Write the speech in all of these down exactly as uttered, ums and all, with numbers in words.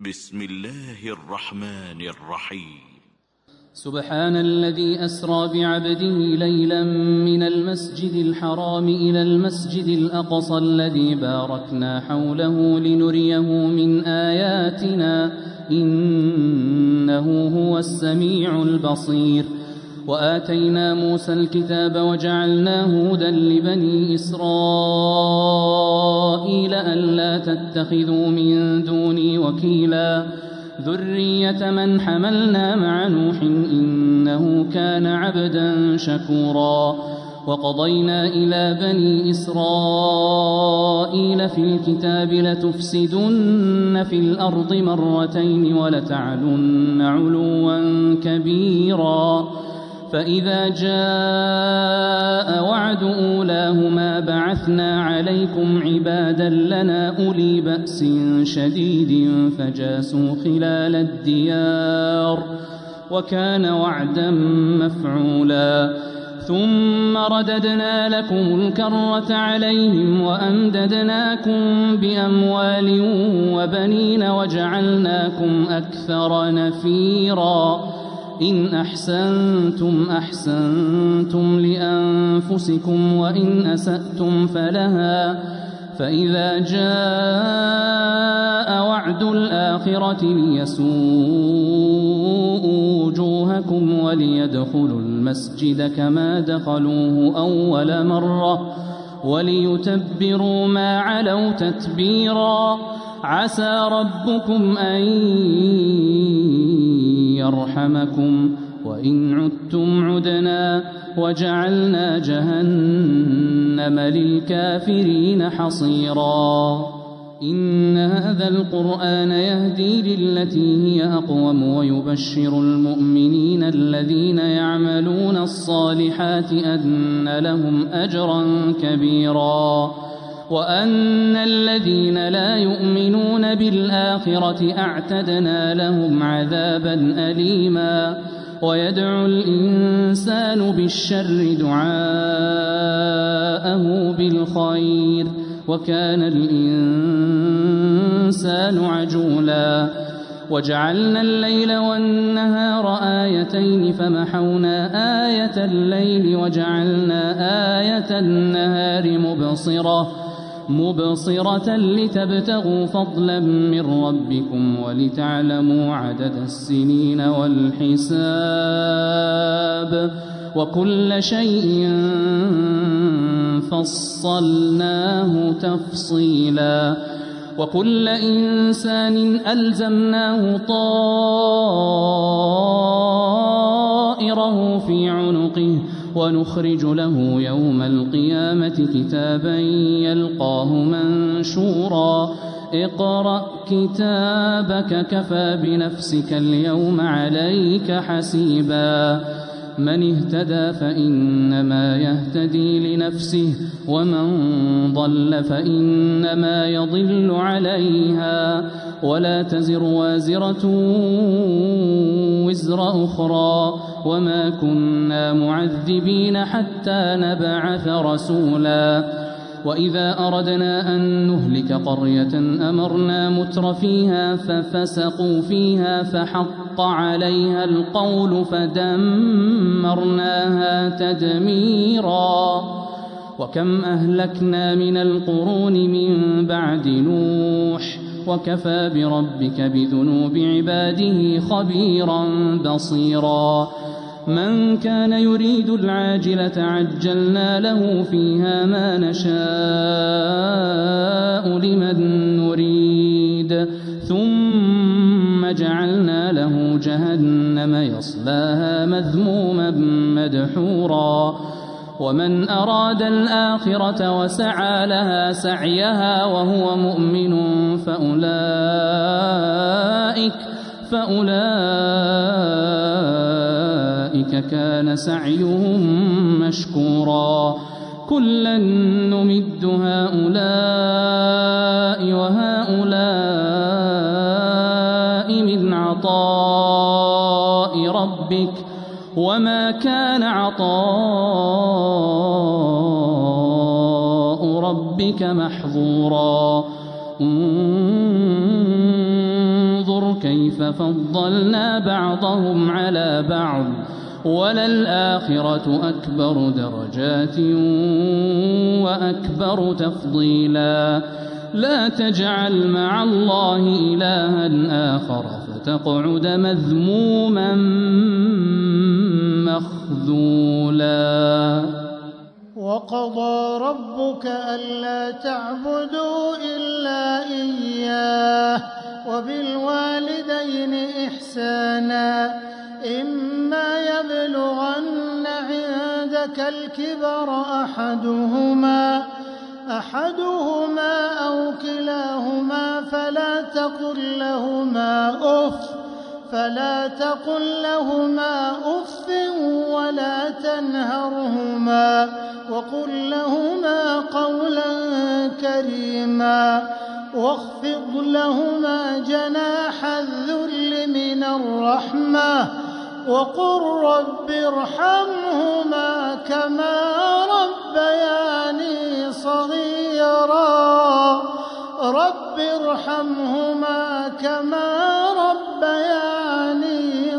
بسم الله الرحمن الرحيم. سبحان الذي أسرى بعبده ليلا من المسجد الحرام إلى المسجد الأقصى الذي باركنا حوله لنريه من آياتنا إنه هو السميع البصير. وآتينا موسى الكتاب وجعلناه هدى لبني إسرائيل ألا تتخذوا من دوني وكيلا ذرية من حملنا مع نوح إنه كان عبدا شكورا. وقضينا إلى بني إسرائيل في الكتاب لتفسدن في الأرض مرتين ولتعلن علوا كبيرا. فإذا جاء وعد أولاهما بعثنا عليكم عبادا لنا أولي بأس شديد فجاسوا خلال الديار وكان وعدا مفعولا. ثم رددنا لكم الكرة عليهم وأمددناكم بأموال وبنين وجعلناكم أكثر نفيرا. إن أحسنتم أحسنتم لأنفسكم وإن أسأتم فلها. فإذا جاء وعد الآخرة ليسوءوا وجوهكم وليدخلوا المسجد كما دخلوه أول مرة وليتبروا ما علوا تتبيرا. عسى ربكم أن يرحمكم وإن عدتم عدنا وجعلنا جهنم للكافرين حصيرا. إن هذا القرآن يهدي للتي هي أقوم ويبشر المؤمنين الذين يعملون الصالحات أن لهم أجرا كبيرا وأن الذين لا يؤمنون بالآخرة أعتدنا لهم عذابا أليما. ويدعو الإنسان بالشر دعاءه بالخير وكان الإنسان عجولا. وجعلنا الليل والنهار آيتين فمحونا آية الليل وجعلنا آية النهار مبصرة مبصرة لتبتغوا فضلا من ربكم ولتعلموا عدد السنين والحساب وكل شيء فصلناه تفصيلا. وكل إنسان ألزمناه طائره في عنقه ونخرج له يوم القيامة كتابا يلقاه منشورا. اقرأ كتابك كفى بنفسك اليوم عليك حسيبا. من اهتدى فإنما يهتدي لنفسه ومن ضل فإنما يضل عليها ولا تزر وازرة وزر أخرى وما كنا معذبين حتى نبعث رسولا. وإذا أردنا أن نهلك قرية أمرنا متر فيها ففسقوا فيها فحق عليها القول فدمرناها تدميرا. وكم أهلكنا من القرون من بعد نوح وكفى بربك بذنوب عباده خبيرا بصيرا. من كان يريد العاجلة عجلنا له فيها ما نشاء لمن نريد ثم جعلنا له جهنم يصلاها مذموما مدحورا. ومن أراد الآخرة وسعى لها سعيها وهو مؤمن فأولئك فأولئك كان سعيهم مشكورا. كلا نمد هؤلاء وهؤلاء من عطاء ربك وما كان عطاء ربك محظورا. انظر كيف فضلنا بعضهم على بعض وللآخرة أكبر درجات وأكبر تفضيلا لا تجعل مع الله إلها آخر فتقعد مذموما مخذولا. وقضى ربك ألا تعبدوا إلا إياه وبالوالدين إحسانا إما يبلغن عندك الكبر أحدهما أحدهما أو كلاهما فلا تقل لهما أف فلا تقل لهما أف ولا تنهرهما وقل لهما قولا كريما واخفض لهما جناح الذل من الرحمة وقل رب ارحمهما كما ربياني صغيرا رب ارحمهما كما ربياني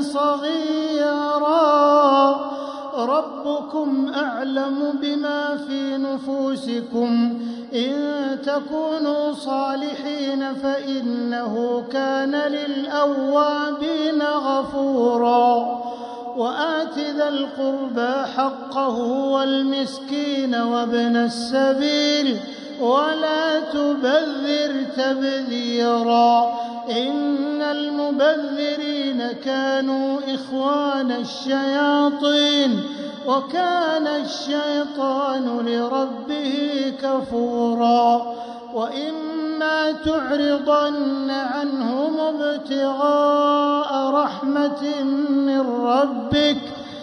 صغيرا ربكم أعلم بما في نفوسكم إن تكونوا صالحين فإنه كان للأوابين غفورا وآت ذا القربى حقه والمسكين وابن السبيل ولا تبذر تبذيرا إن المبذرين كانوا إخوان الشياطين وكان الشيطان لربه كفورا وإما تعرضن عنهم ابتغاء رحمة من ربك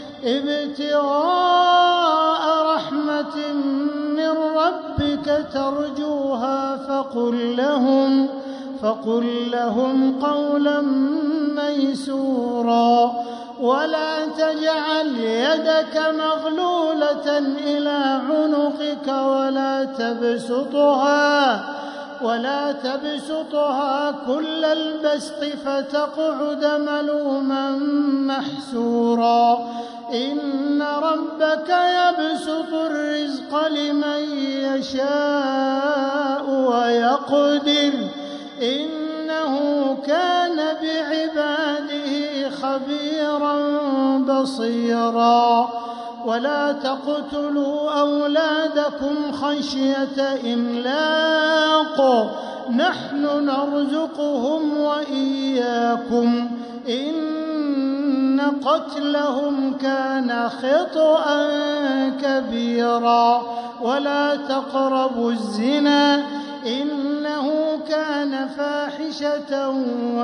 ابتغاء رحمة من ربك ترجوها فقل لهم فقل لهم قولا ميسورا ولا تجعل يدك مغلولة إلى عنقك ولا تبسطها ولا تبسطها كل البسط فتقعد ملوما محسورا إن ربك يبسط الرزق لمن يشاء ويقدر إنه كان بعباده خبيرا بصيرا ولا تقتلوا أولادكم خشية إملاق نحن نرزقهم وإياكم إن قتلهم كان خطأ كبيرا ولا تقربوا الزنا إنه كان فاحشة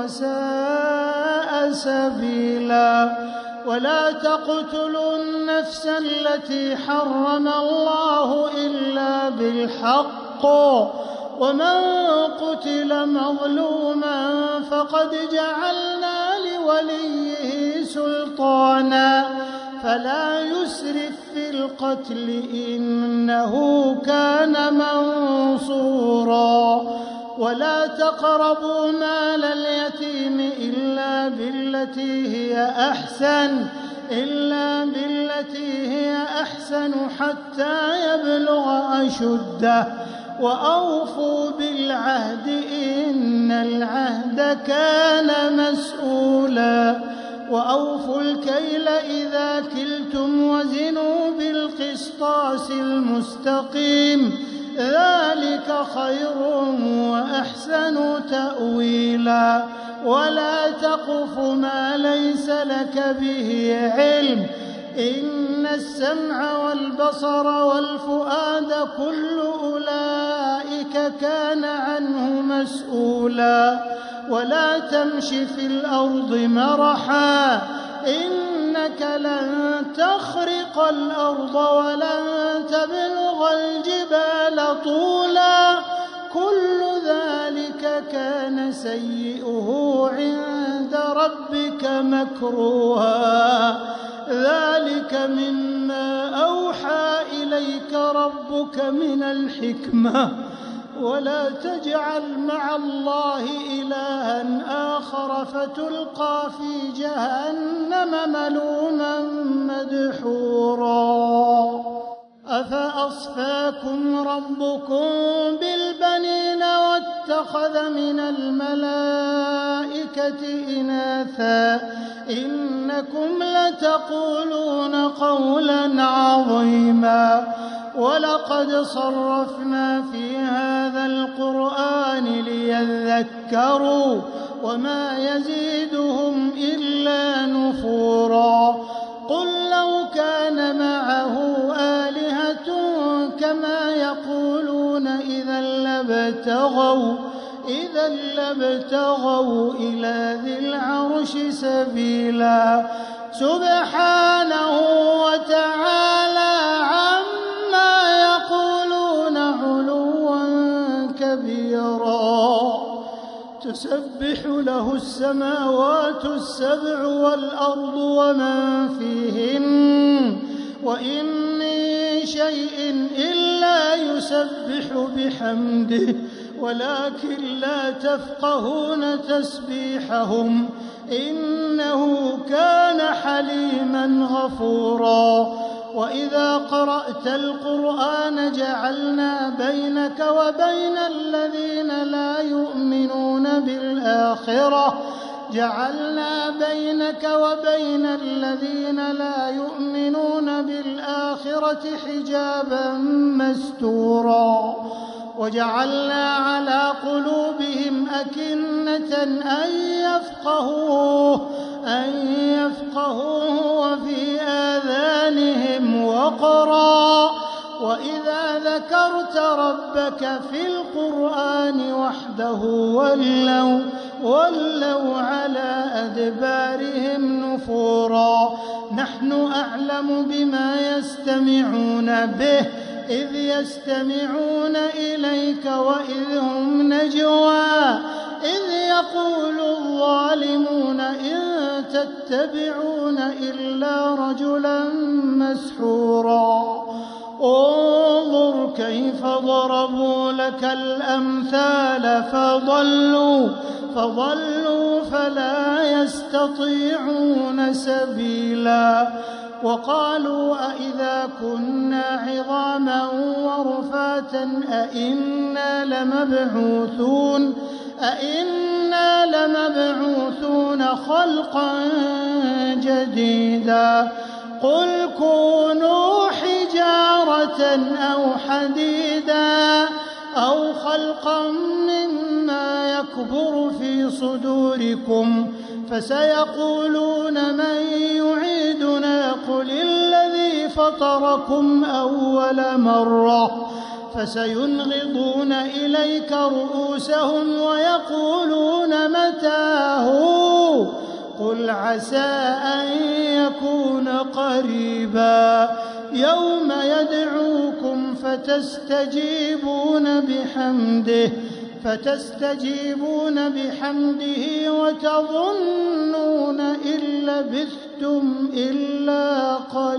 وساء سبيلا ولا تقتلوا النفس التي حرم الله إلا بالحق ومن قتل مظلوما فقد جعلنا لوليه سلطانا فلا يسرف في القتل إنه كان منصورا ولا تقربوا مال اليتيم إلا بالتي هي أحسن إلا بالتي هي أحسن حتى يبلغ أشده وأوفوا بالعهد إن العهد كان مسؤولا وأوفوا الكيل إذا كلتم وزنوا بالقسطاس المستقيم ذلك خير وأحسن تأويلا ولا تقف ما ليس لك به علم إن السمع والبصر والفؤاد كل أولئك كان عنه مسؤولا ولا تمش في الأرض مرحا إنك لن تخرق الأرض ولن تبلغ الجبال طولا كل ذلك كان سيئه عند ربك مكروها ذلك مما أوحى إليك ربك من الحكمة ولا تجعل مع الله إلها آخر فتلقى في جهنم ملوما مدحورا أفأصفاكم ربكم بالبنين واتخذ من الملائكة إناثا إنكم لتقولون قولا عظيما ولقد صرفنا في هذا القرآن ليذكروا وما يزيدهم إلا نفورا قل لو كان معه آلهة كما يقولون إذا لابتغوا إذا لابتغوا إلى ذي العرش سبيلا سبحانه وتعالى عما يقولون علوا كبيرا تسبح له السماوات السبع والأرض ومن فيهن وإن من شيء إلا يسبح بحمده ولكن لا تفقهون تسبيحهم إنه كان حليما غفورا وإذا قرأت القرآن جعلنا بينك وبين الذين لا يؤمنون بالآخرة جعلنا بينك وبين الذين لا يؤمنون بالآخرة حجابا مستورا وجعلنا على قلوبهم أكنة أن يفقهوه أن يفقهوه وفي آذانهم وقرا وإذا ذكرت ربك في القرآن وحده ولوا ولوا على أدبارهم نفورا نحن أعلم بما يستمعون به إذ يستمعون إليك وإذ هم نجوى إذ يقول الظالمون إن تتبعون إلا رجلا مسحورا انظر كيف ضربوا لك الأمثال فضلوا فضلوا فلا يستطيعون سبيلا وقالوا أئذا كنا عظاما ورفاتا أئنا لمبعوثون أئنا لمبعوثون خلقا جديدا قل كونوا حجارة أو حديدا أو خلقا مما يكبر في صدوركم فسيقولون من يعيدنا قل الذي فطركم أول مرة فسينغضون إليك رؤوسهم ويقولون متى هو قل عسى أن يكون قريبا يوم يدعوكم فتستجيبون بحمده فتستجيبون بحمده وتظنون إن لبثتم إلا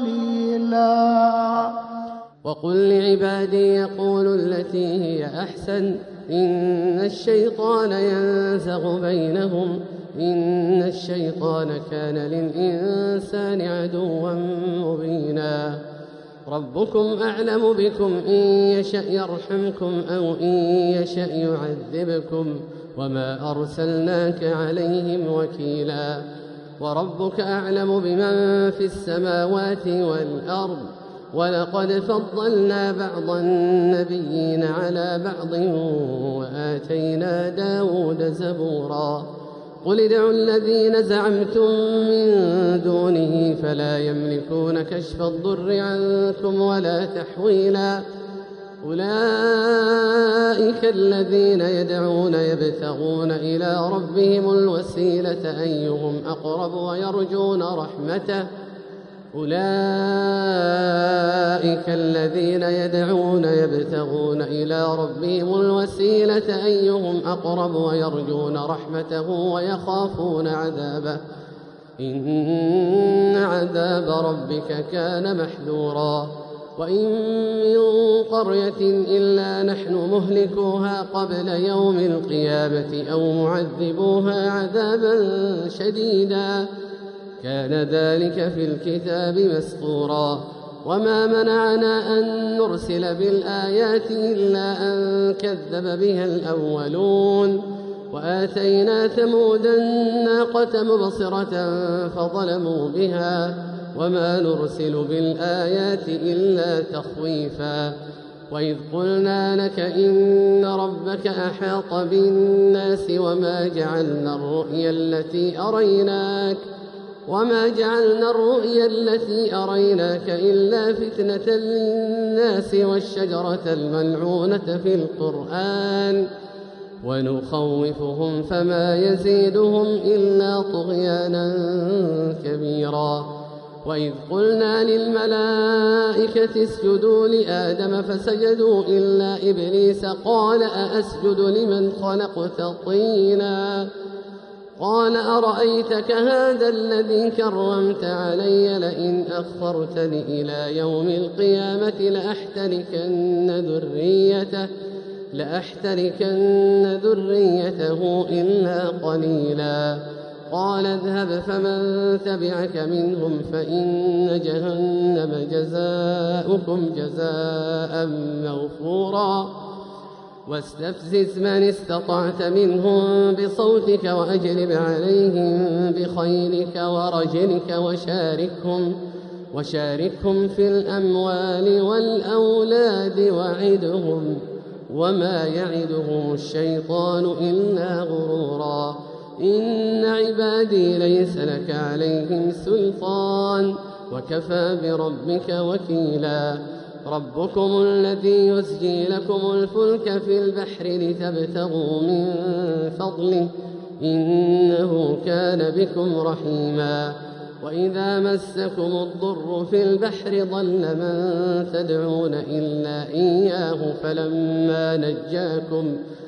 قليلا وقل لعبادي يقولوا التي هي أحسن إن الشيطان ينزغ بينهم إن الشيطان كان للإنسان عدوا مبينا ربكم أعلم بكم إن يشأ يرحمكم أو إن يشأ يعذبكم وما أرسلناك عليهم وكيلا وربك أعلم بمن في السماوات والأرض ولقد فضلنا بعض النبيين على بعض وآتينا داود زبورا قل ادعوا الذين زعمتم من دونه فلا يملكون كشف الضر عنكم ولا تحويلا أولئك الذين يدعون يبتغون إلى ربهم الوسيلة أيهم أقرب ويرجون رحمته أولئك الذين يدعون يبتغون إلى ربهم الوسيلة أيهم أقرب ويرجون رحمته ويخافون عذابه إن عذاب ربك كان محذورا وإن من قرية إلا نحن مهلكوها قبل يوم القيامة أو معذبوها عذابا شديدا كان ذلك في الكتاب مسطورا. وما منعنا أن نرسل بالآيات إلا أن كذب بها الأولون وآتينا ثمود الناقة مبصرة فظلموا بها وما نرسل بالآيات إلا تخويفا. وإذ قلنا لك إن ربك أحاط بالناس وما جعلنا الرؤيا التي أريناك وما جعلنا الرؤيا التي أريناك إلا فتنة للناس والشجرة الملعونة في القرآن ونخوفهم فما يزيدهم إلا طغيانا كبيرا. وإذ قلنا للملائكة اسجدوا لآدم فسجدوا إلا إبليس قال أأسجد لمن خلقت طينا قال أرأيتك هذا الذي كرمت علي لئن أخرتني إلى يوم القيامة لأحتركن ذريته لأحتركن ذريته إلا قليلا. قال اذهب فمن تبعك منهم فإن جهنم جزاؤكم جزاء موفورا. واستفزز من استطعت منهم بصوتك وأجلب عليهم بخيلك ورجلك وشاركهم وشاركهم في الأموال والأولاد وعدهم وما يعدهم الشيطان إلا غرورا. إن عبادي ليس لك عليهم سلطان وكفى بربك وكيلا. ربكم الذي يسجي لكم الفلك في البحر لتبتغوا من فضله إنه كان بكم رحيما. وإذا مسكم الضر في البحر ضل من تدعون إلا إياه فلما نجاكم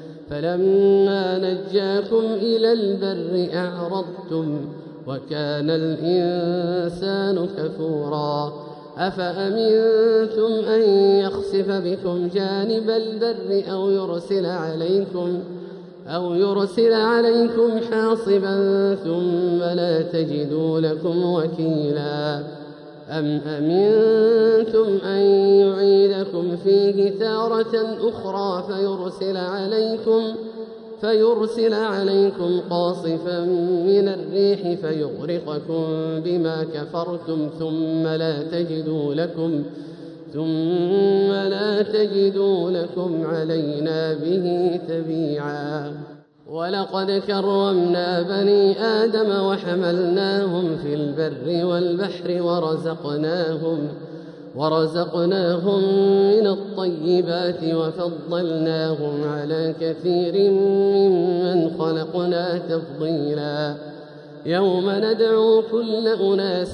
فلما نجاكم إلى البر أعرضتم وكان الإنسان كفورا. أفأمنتم أن يخسف بكم جانب البر أو يرسل عليكم أو يرسل عليكم حاصبا ثم لا تجدوا لكم وكيلا. أم أمنتم أن يعيدكم فيه تارة أخرى فيرسل عليكم فيرسل عليكم قاصفا من الريح فيغرقكم بما كفرتم ثم لا تجدوا لكم ثم لا تجدوا لكم علينا به تبيعا. ولقد كرمنا بني آدم وحملناهم في البر والبحر ورزقناهم ورزقناهم من الطيبات وفضلناهم على كثير ممن خلقنا تفضيلا. يوم ندعو كل أناس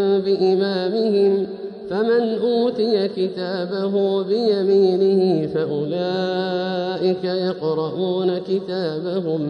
بإمامهم فمن أوتي كتابه بيمينه فأولئك يقرؤون كتابهم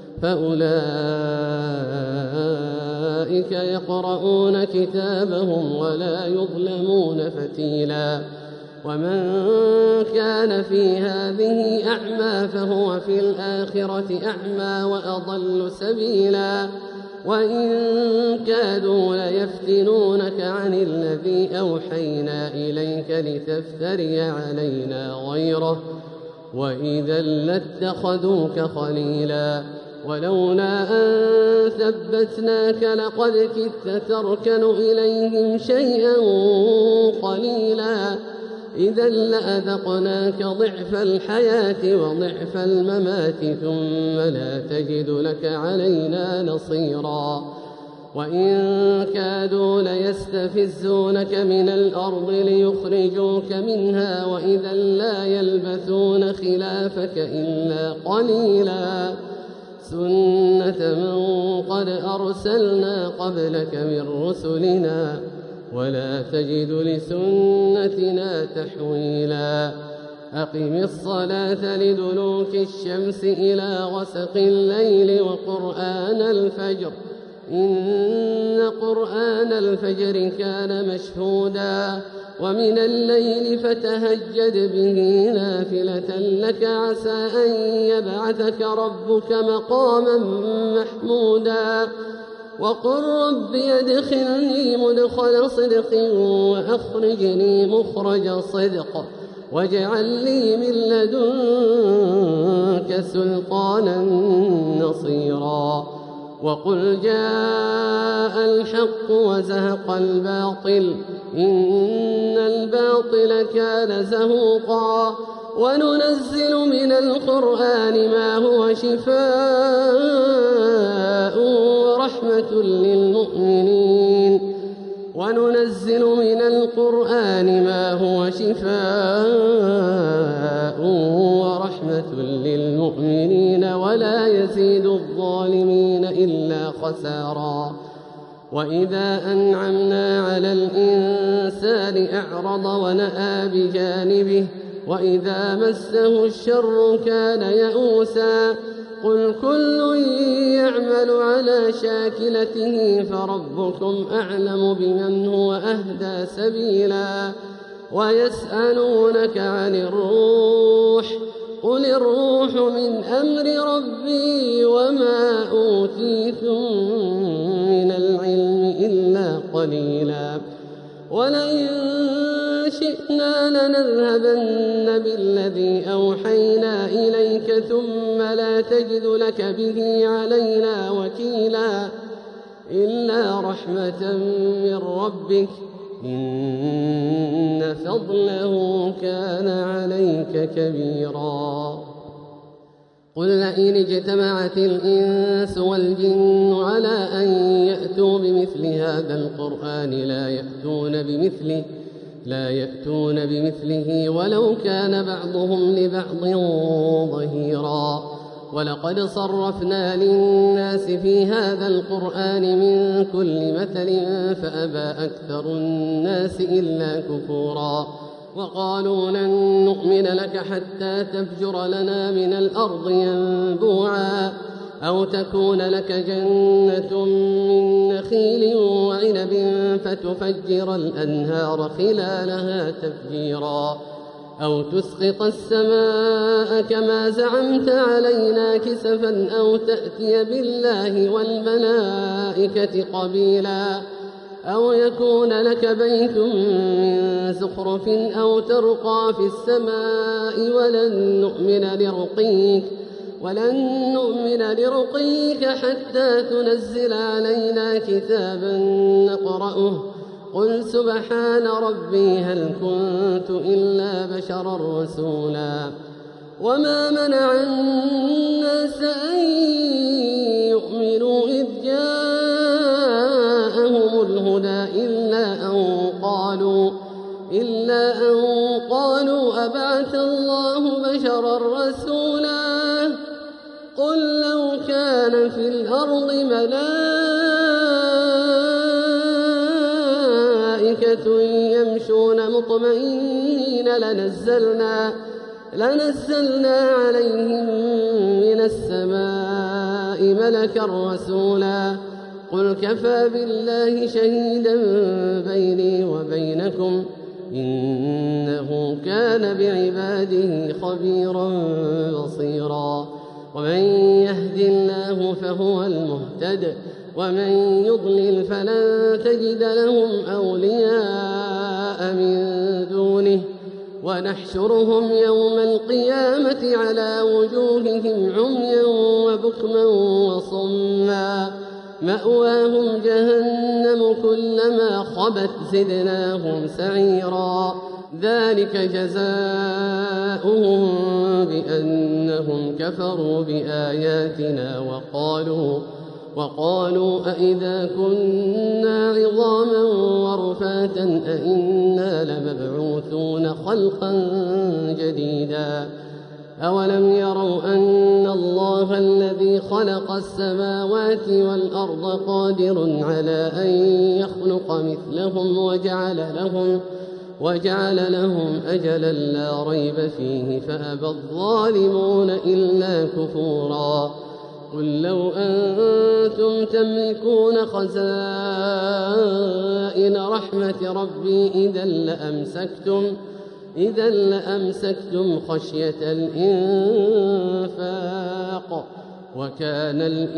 فأولئك يقرؤون كتابهم ولا يظلمون فتيلا. ومن كان في هذه أعمى فهو في الآخرة أعمى وأضل سبيلا. وإن كادوا ليفتنونك عن الذي أوحينا إليك لتفتري علينا غيره وإذا لاتخذوك خليلا. ولولا أن ثبتناك لقد كدت تركن إليهم شيئا قليلا. إذا لأذقناك ضعف الحياة وضعف الممات ثم لا تجد لك علينا نصيرا. وإن كادوا ليستفزونك من الأرض ليخرجوك منها وإذا لا يلبثون خلافك إلا قليلا. سنة من قد أرسلنا قبلك من رسلنا ولا تجد لسنتنا تحويلا. أقم الصلاة لدلوك الشمس إلى غسق الليل وقرآن الفجر إن قرآن الفجر كان مشهودا ومن الليل فتهجد به نافلة لك عسى أن يبعثك ربك مقاما محمودا وقل رب ادخلني مدخل صدق وأخرجني مخرج صدق واجعل لي من لدنك سلطانا نصيرا وقل جاء الحق وزهق الباطل إن الباطل كان زهوقا وننزل من القرآن ما هو شفاء ورحمة للمؤمنين وننزل من القرآن ما هو شفاء ورحمة للمؤمنين ولا يزيد الظالمين إلا خسارا وإذا أنعمنا على الإنسان أعرض ونأى بجانبه وإذا مسه الشر كان يئوسا قل كل يعمل على شاكلته فربكم أعلم بمن هو أهدى سبيلا ويسألونك عن الروح قل الروح من أمر ربي وما أوتيتم من العلم إلا قليلا ولئن شئنا لنذهبن بالذي أوحينا إليك ثم لا تجد لك به علينا وكيلا إلا رحمة من ربك إن فضله كان عليك كبيرا قل لئن اجتمعت الإنس والجن على أن يأتوا بمثل هذا القرآن لا يأتون بمثله لا يأتون بمثله ولو كان بعضهم لبعض ظهيرا ولقد صرفنا للناس في هذا القرآن من كل مثل فأبى أكثر الناس إلا كفورا وقالوا لن نؤمن لك حتى تفجر لنا من الأرض ينبوعا أو تكون لك جنة من نخيل وعنب فتفجر الأنهار خلالها تفجيرا أو تسقط السماء كما زعمت علينا كسفا أو تأتي بالله والملائكة قبيلا أو يكون لك بيت من زخرف أو ترقى في السماء ولن نؤمن لرقيك ولن نؤمن لرقيك حتى تنزل علينا كتابا نقرأه قل سبحان ربي هل كنت إلا بشرا رسولا وما منع الناس أن يؤمنوا إذ جاءهم الهدى إلا أن قالوا إلا أن قالوا أبعث الله بشرا رسولا قل لو كان في الأرض ملائكة يمشون مطمئنين لنزلنا لنزلنا عليهم من السماء ملكا رسولا قل كفى بالله شهيدا بيني وبينكم إنه كان بعباده خبيرا بصيرا ومن يهد الله فهو المهتد ومن يضلل فلن تجد لهم أولياء من دونه ونحشرهم يوم القيامة على وجوههم عميا وبكما وصما مأواهم جهنم كلما خبت زدناهم سعيرا ذلك جزاؤهم بأنهم كفروا بآياتنا وقالوا وقالوا أئذا كنا عظاما ورفاتا أئنا لمبعوثون خلقا جديدا أولم يروا أن الله الذي خلق السماوات والأرض قادر على أن يخلق مثلهم وجعل لهم وجعل لهم أجلا لا ريب فيه فأبى الظالمون إلا كفورا قل لو أنتم تملكون خزائن رحمة ربي إذا لأمسكتم إذا لأمسكتم خشية الإنفاق وكان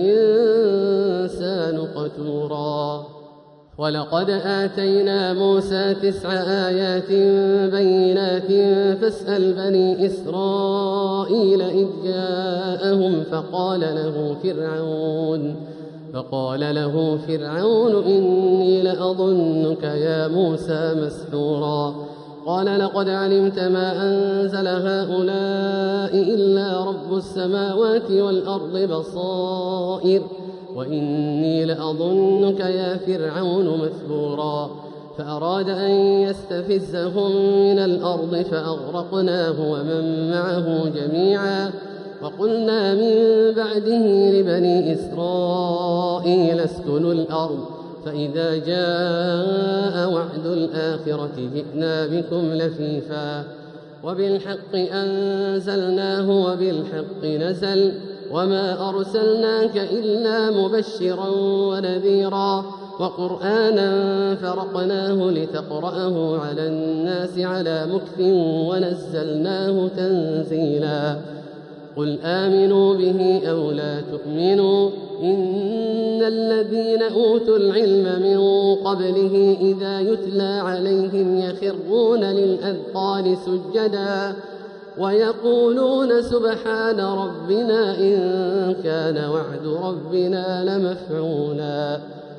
الإنسان قتورا. ولقد آتينا موسى تسع آيات بينات فاسأل بني إسرائيل إذ جاءهم فقال له فرعون فقال له فرعون إني لأظنك يا موسى مسحورا. قال لقد علمت ما أنزل هؤلاء إلا رب السماوات والأرض بصائر وإني لأظنك يا فرعون مثبورا. فأراد أن يستفزهم من الأرض فأغرقناه ومن معه جميعا. وقلنا من بعده لبني إسرائيل اسكنوا الأرض فإذا جاء وعد الآخرة جئنا بكم لفيفا وبالحق أنزلناه وبالحق نزل وما أرسلناك إلا مبشرا ونذيرا وقرآنا فرقناه لتقرأه على الناس على مكث ونزلناه تنزيلا. قل آمنوا به أو لا تؤمنوا إن الذين أوتوا العلم من قبله إذا يتلى عليهم يخرون للأذقان سجدا ويقولون سبحان ربنا إن كان وعد ربنا لمفعولا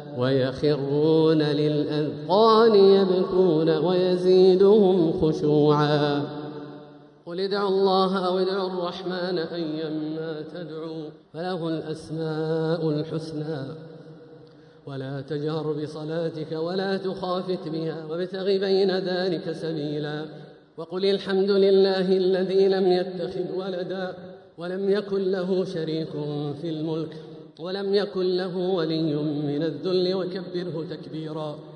ويخرون للأذقان يبكون ويزيدهم خشوعا. قل ادعوا الله أو ادعوا الرحمن أيما تدعوا فله الأسماء الحسنى ولا تجهر بصلاتك ولا تخافت بها وابتغ بين ذلك سبيلا. وقل الحمد لله الذي لم يتخذ ولدا ولم يكن له شريك في الملك ولم يكن له ولي من الذل وكبره تكبيرا.